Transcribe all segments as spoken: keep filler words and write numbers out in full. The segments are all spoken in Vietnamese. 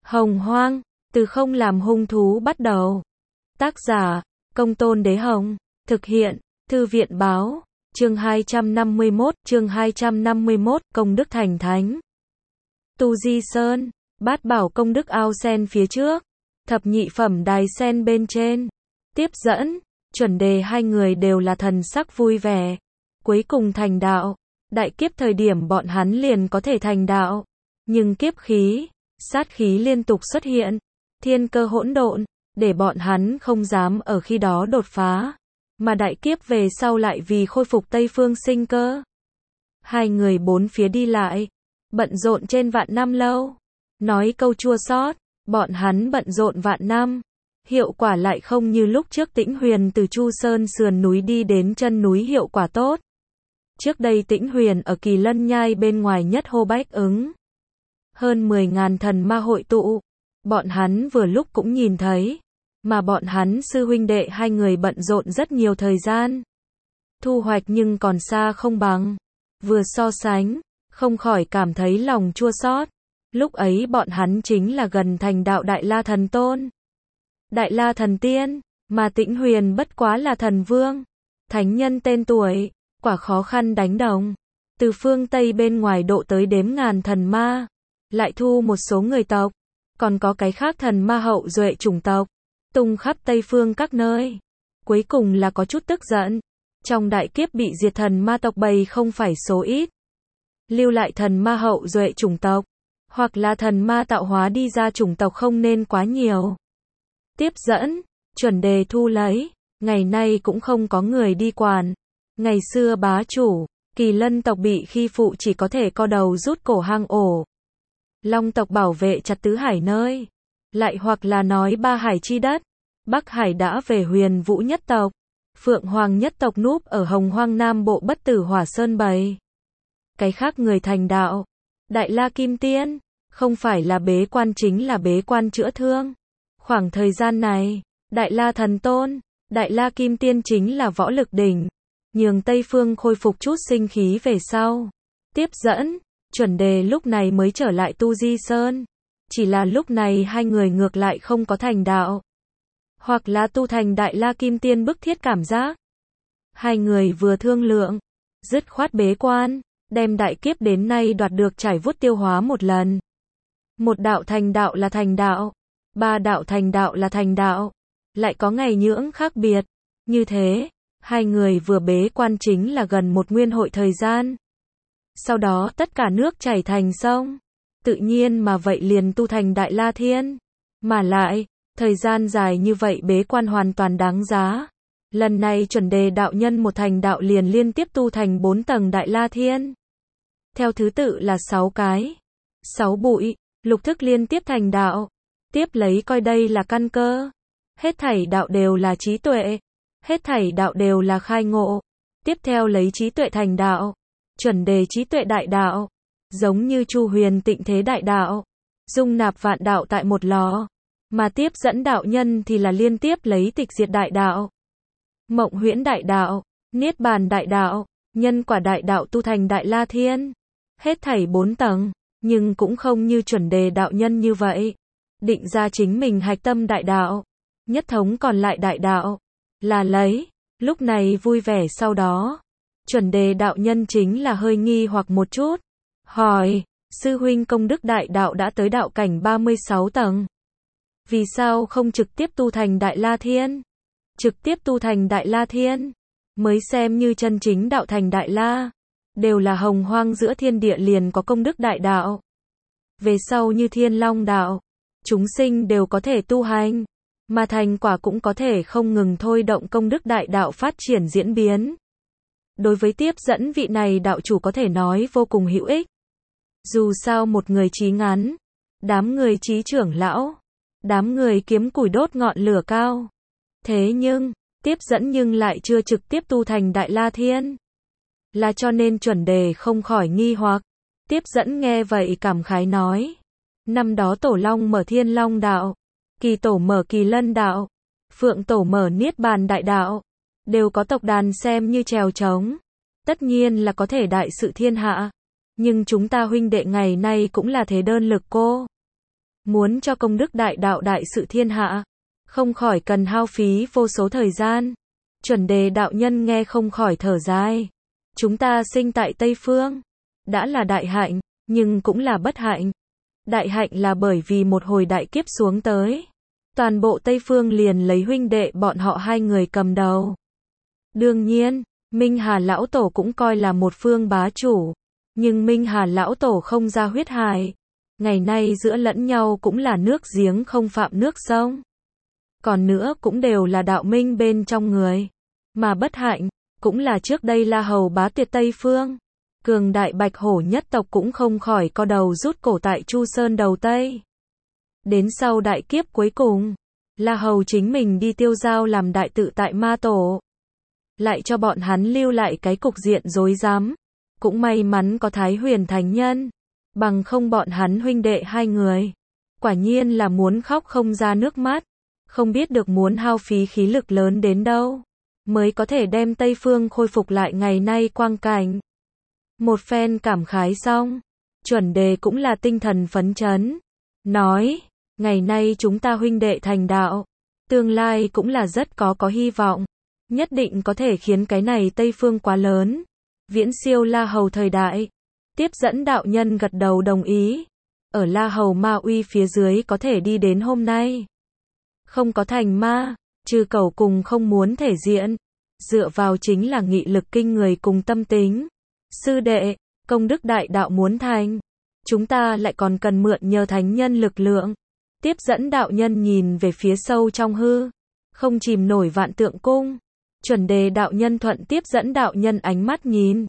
Hồng Hoang, từ không làm hung thú bắt đầu. Tác giả, Công Tôn Đế Hồng. Thực hiện, Thư viện Báo. Chương hai trăm năm mươi mốt, chương hai trăm năm mươi mốt, công đức thành thánh. Tu Di Sơn, bát bảo công đức ao sen phía trước, thập nhị phẩm đài sen bên trên. Tiếp dẫn, chuẩn đề hai người đều là thần sắc vui vẻ. Cuối cùng thành đạo, đại kiếp thời điểm bọn hắn liền có thể thành đạo. Nhưng kiếp khí, sát khí liên tục xuất hiện, thiên cơ hỗn độn, để bọn hắn không dám ở khi đó đột phá. Mà đại kiếp về sau lại vì khôi phục Tây Phương sinh cơ. Hai người bốn phía đi lại, bận rộn trên vạn năm lâu. Nói câu chua xót, bọn hắn bận rộn vạn năm. Hiệu quả lại không như lúc trước Tĩnh Huyền từ Chu Sơn sườn núi đi đến chân núi hiệu quả tốt. Trước đây Tĩnh Huyền ở Kỳ Lân Nhai bên ngoài nhất hô bách ứng. Hơn mười ngàn thần ma hội tụ. Bọn hắn vừa lúc cũng nhìn thấy. Mà bọn hắn sư huynh đệ hai người bận rộn rất nhiều thời gian. Thu hoạch nhưng còn xa không bằng. Vừa so sánh, không khỏi cảm thấy lòng chua xót. Lúc ấy bọn hắn chính là gần thành đạo Đại La Thần Tôn. Đại La Thần Tiên, mà Tĩnh Huyền bất quá là thần vương. Thánh nhân tên tuổi, quả khó khăn đánh đồng. Từ phương Tây bên ngoài độ tới đếm ngàn thần ma. Lại thu một số người tộc. Còn có cái khác thần ma hậu duệ chủng tộc. Tung khắp Tây Phương các nơi. Cuối cùng là có chút tức giận. Trong đại kiếp bị diệt thần ma tộc bầy không phải số ít. Lưu lại thần ma hậu duệ chủng tộc. Hoặc là thần ma tạo hóa đi ra chủng tộc không nên quá nhiều. Tiếp dẫn, chuẩn đề thu lấy. Ngày nay cũng không có người đi quản. Ngày xưa bá chủ, Kỳ Lân tộc bị khi phụ chỉ có thể co đầu rút cổ hang ổ. Long tộc bảo vệ chặt tứ hải nơi. Lại hoặc là nói ba hải chi đất. Bắc Hải đã về Huyền Vũ nhất tộc. Phượng Hoàng nhất tộc núp ở Hồng Hoang Nam Bộ Bất Tử Hỏa Sơn bầy. Cái khác người thành đạo. Đại La Kim Tiên, không phải là bế quan chính là bế quan chữa thương. Khoảng thời gian này, Đại La Thần Tôn, Đại La Kim Tiên chính là võ lực đỉnh. Nhường Tây Phương khôi phục chút sinh khí về sau. Tiếp dẫn, chuẩn đề lúc này mới trở lại Tu Di Sơn. Chỉ là lúc này hai người ngược lại không có thành đạo. Hoặc là tu thành Đại La Kim Tiên bức thiết cảm giác. Hai người vừa thương lượng, dứt khoát bế quan, đem đại kiếp đến nay đoạt được trải vuốt tiêu hóa một lần. Một đạo thành đạo là thành đạo, ba đạo thành đạo là thành đạo, lại có ngày nhưỡng khác biệt. Như thế, hai người vừa bế quan chính là gần một nguyên hội thời gian. Sau đó tất cả nước chảy thành sông. Tự nhiên mà vậy liền tu thành Đại La Thiên. Mà lại, thời gian dài như vậy bế quan hoàn toàn đáng giá. Lần này chuẩn đề đạo nhân một thành đạo liền liên tiếp tu thành bốn tầng Đại La Thiên. Theo thứ tự là sáu cái. Sáu bụi, lục thức liên tiếp thành đạo. Tiếp lấy coi đây là căn cơ. Hết thảy đạo đều là trí tuệ. Hết thảy đạo đều là khai ngộ. Tiếp theo lấy trí tuệ thành đạo. Chuẩn đề trí tuệ đại đạo. Giống như Chu Huyền tịnh thế đại đạo. Dung nạp vạn đạo tại một lò. Mà tiếp dẫn đạo nhân thì là liên tiếp lấy tịch diệt đại đạo. Mộng huyễn đại đạo. Niết bàn đại đạo. Nhân quả đại đạo tu thành Đại La Thiên. Hết thảy bốn tầng. Nhưng cũng không như chuẩn đề đạo nhân như vậy. Định ra chính mình hạch tâm đại đạo. Nhất thống còn lại đại đạo. Là lấy. Lúc này vui vẻ sau đó. Chuẩn đề đạo nhân chính là hơi nghi hoặc một chút. Hỏi, sư huynh công đức đại đạo đã tới đạo cảnh ba mươi sáu tầng. Vì sao không trực tiếp tu thành Đại La Thiên? Trực tiếp tu thành Đại La Thiên, mới xem như chân chính đạo thành Đại La. Đều là hồng hoang giữa thiên địa liền có công đức đại đạo. Về sau như Thiên Long đạo, chúng sinh đều có thể tu hành. Mà thành quả cũng có thể không ngừng thôi động công đức đại đạo phát triển diễn biến. Đối với tiếp dẫn vị này đạo chủ có thể nói vô cùng hữu ích. Dù sao một người chí ngắn, đám người chí trưởng lão, đám người kiếm củi đốt ngọn lửa cao. Thế nhưng, tiếp dẫn nhưng lại chưa trực tiếp tu thành Đại La Thiên. Là cho nên chuẩn đề không khỏi nghi hoặc. Tiếp dẫn nghe vậy cảm khái nói. Năm đó Tổ Long mở Thiên Long đạo, Kỳ Tổ mở Kỳ Lân đạo, Phượng Tổ mở Niết Bàn đại đạo. Đều có tộc đàn xem như trèo trống. Tất nhiên là có thể đại sự thiên hạ. Nhưng chúng ta huynh đệ ngày nay cũng là thế đơn lực cô. muốn cho công đức đại đạo đại sự thiên hạ, không khỏi cần hao phí vô số thời gian. Chuẩn đề đạo nhân nghe không khỏi thở dài. Chúng ta sinh tại Tây Phương, đã là đại hạnh, nhưng cũng là bất hạnh. Đại hạnh là bởi vì một hồi đại kiếp xuống tới, toàn bộ Tây Phương liền lấy huynh đệ bọn họ hai người cầm đầu. Đương nhiên, Minh Hà Lão Tổ cũng coi là một phương bá chủ, nhưng Minh Hà Lão Tổ không ra huyết hại. Ngày nay giữa lẫn nhau cũng là nước giếng không phạm nước sông. Còn nữa cũng đều là đạo minh bên trong người. Mà bất hạnh, cũng là trước đây La Hầu bá tuyệt Tây Phương. Cường đại Bạch Hổ nhất tộc cũng không khỏi co đầu rút cổ tại Chu Sơn đầu Tây. Đến sau đại kiếp cuối cùng, La Hầu chính mình đi tiêu giao làm đại tự tại Ma Tổ. Lại cho bọn hắn lưu lại cái cục diện rối rắm. Cũng may mắn có Thái Huyền Thánh Nhân. Bằng không bọn hắn huynh đệ hai người. Quả nhiên là muốn khóc không ra nước mắt. Không biết được muốn hao phí khí lực lớn đến đâu. Mới có thể đem Tây Phương khôi phục lại ngày nay quang cảnh. Một phen cảm khái xong. Chuẩn đề cũng là tinh thần phấn chấn. Nói, ngày nay chúng ta huynh đệ thành đạo. Tương lai cũng là rất có có hy vọng. Nhất định có thể khiến cái này Tây Phương quá lớn. Viễn siêu La Hầu thời đại. Tiếp dẫn đạo nhân gật đầu đồng ý. Ở La Hầu ma uy phía dưới có thể đi đến hôm nay. Không có thành ma, trừ cầu cùng không muốn thể diện. Dựa vào chính là nghị lực kinh người cùng tâm tính. Sư đệ, công đức đại đạo muốn thành. Chúng ta lại còn cần mượn nhờ thánh nhân lực lượng. Tiếp dẫn đạo nhân nhìn về phía sâu trong hư. Không chìm nổi vạn tượng cung. Chuẩn đề đạo nhân thuận tiếp dẫn đạo nhân ánh mắt nhìn.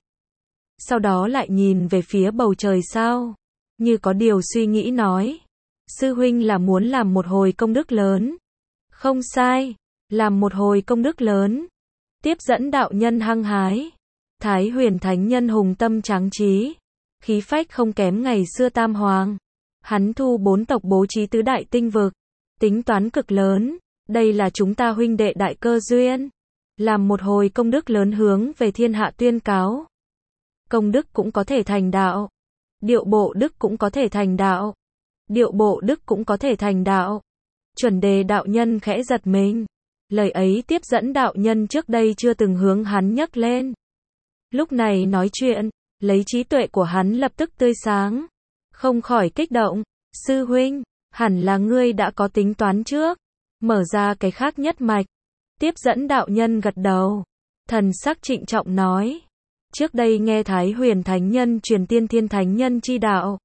Sau đó lại nhìn về phía bầu trời sao. Như có điều suy nghĩ nói. Sư huynh là muốn làm một hồi công đức lớn. Không sai. Làm một hồi công đức lớn. Tiếp dẫn đạo nhân hăng hái. Thái Huyền Thánh Nhân hùng tâm tráng trí. Khí phách không kém ngày xưa Tam Hoàng. Hắn thu bốn tộc bố trí tứ đại tinh vực. Tính toán cực lớn. Đây là chúng ta huynh đệ đại cơ duyên. Làm một hồi công đức lớn hướng về thiên hạ tuyên cáo. Công đức cũng có thể thành đạo. Điệu bộ đức cũng có thể thành đạo. Điệu bộ đức cũng có thể thành đạo. Chuẩn đề đạo nhân khẽ giật mình. Lời ấy tiếp dẫn đạo nhân trước đây chưa từng hướng hắn nhắc lên. Lúc này nói chuyện, lấy trí tuệ của hắn lập tức tươi sáng. Không khỏi kích động. Sư huynh, hẳn là ngươi đã có tính toán trước. Mở ra cái khác nhất mạch. Tiếp dẫn đạo nhân gật đầu. Thần sắc trịnh trọng nói. Trước đây nghe Thái Huyền Thánh Nhân truyền tiên thiên thánh nhân chi đạo.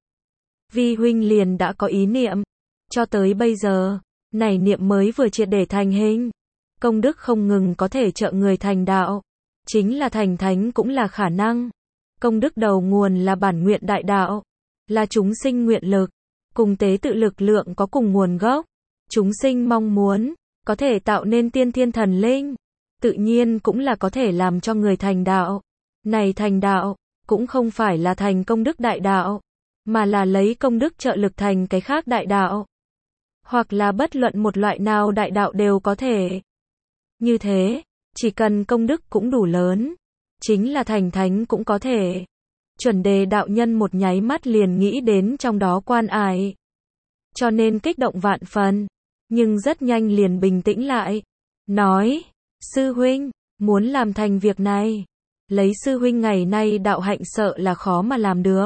Vi huynh liền đã có ý niệm. Cho tới bây giờ, này niệm mới vừa triệt để thành hình. Công đức không ngừng có thể trợ người thành đạo. Chính là thành thánh cũng là khả năng. Công đức đầu nguồn là bản nguyện đại đạo. Là chúng sinh nguyện lực. Cùng tế tự lực lượng có cùng nguồn gốc. Chúng sinh mong muốn. Có thể tạo nên tiên thiên thần linh. Tự nhiên cũng là có thể làm cho người thành đạo. Này thành đạo, cũng không phải là thành công đức đại đạo. Mà là lấy công đức trợ lực thành cái khác đại đạo. Hoặc là bất luận một loại nào đại đạo đều có thể. Như thế, chỉ cần công đức cũng đủ lớn. Chính là thành thánh cũng có thể. Chuẩn đề đạo nhân một nháy mắt liền nghĩ đến trong đó quan ải. Cho nên kích động vạn phần. Nhưng rất nhanh liền bình tĩnh lại. Nói, sư huynh, muốn làm thành việc này. Lấy sư huynh ngày nay đạo hạnh sợ là khó mà làm được.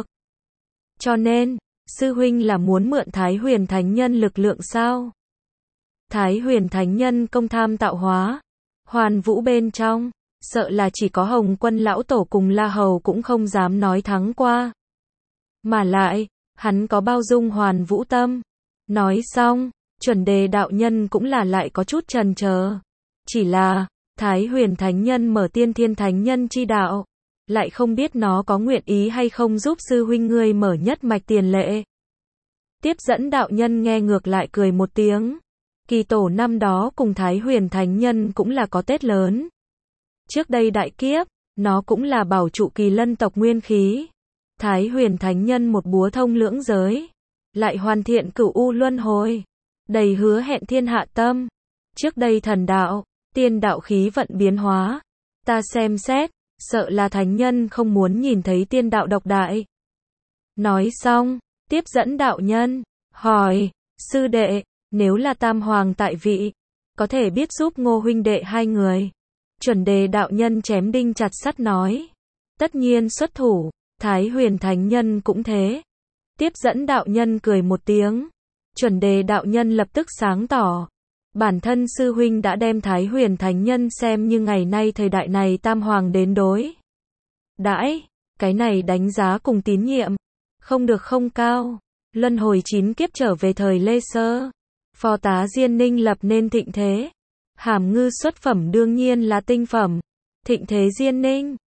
Cho nên, sư huynh là muốn mượn Thái Huyền Thánh Nhân lực lượng sao? Thái Huyền Thánh Nhân công tham tạo hóa. Hoàn vũ bên trong. Sợ là chỉ có Hồng Quân Lão Tổ cùng La Hầu cũng không dám nói thắng qua. Mà lại, hắn có bao dung hoàn vũ tâm. Nói xong. Chuẩn đề đạo nhân cũng là lại có chút chần chờ. Chỉ là, Thái Huyền Thánh Nhân mở tiên thiên thánh nhân chi đạo. Lại không biết nó có nguyện ý hay không giúp sư huynh ngươi mở nhất mạch tiền lệ. Tiếp dẫn đạo nhân nghe ngược lại cười một tiếng. Kỳ tổ năm đó cùng Thái Huyền Thánh Nhân cũng là có tết lớn. Trước đây đại kiếp, nó cũng là bảo trụ kỳ lân tộc nguyên khí. Thái Huyền Thánh Nhân một búa thông lưỡng giới. Lại hoàn thiện cửu u luân hồi. Đầy hứa hẹn thiên hạ tâm. Trước đây thần đạo, tiên đạo khí vận biến hóa. Ta xem xét, sợ là thánh nhân không muốn nhìn thấy tiên đạo độc đại. Nói xong, tiếp dẫn đạo nhân, hỏi, Sư đệ, nếu là tam hoàng tại vị, có thể biết giúp Ngô huynh đệ hai người. Chuẩn đề đạo nhân chém đinh chặt sắt nói. Tất nhiên xuất thủ, Thái Huyền Thánh Nhân cũng thế. Tiếp dẫn đạo nhân cười một tiếng. Chuẩn đề đạo nhân lập tức sáng tỏ. Bản thân sư huynh đã đem Thái Huyền Thánh Nhân xem như ngày nay thời đại này tam hoàng đến đối đãi, cái này đánh giá cùng tín nhiệm, không được không cao. Luân hồi chín kiếp trở về thời Lê Sơ, phò tá Diên Ninh lập nên thịnh thế. Hàm Ngư xuất phẩm đương nhiên là tinh phẩm. Thịnh thế Diên Ninh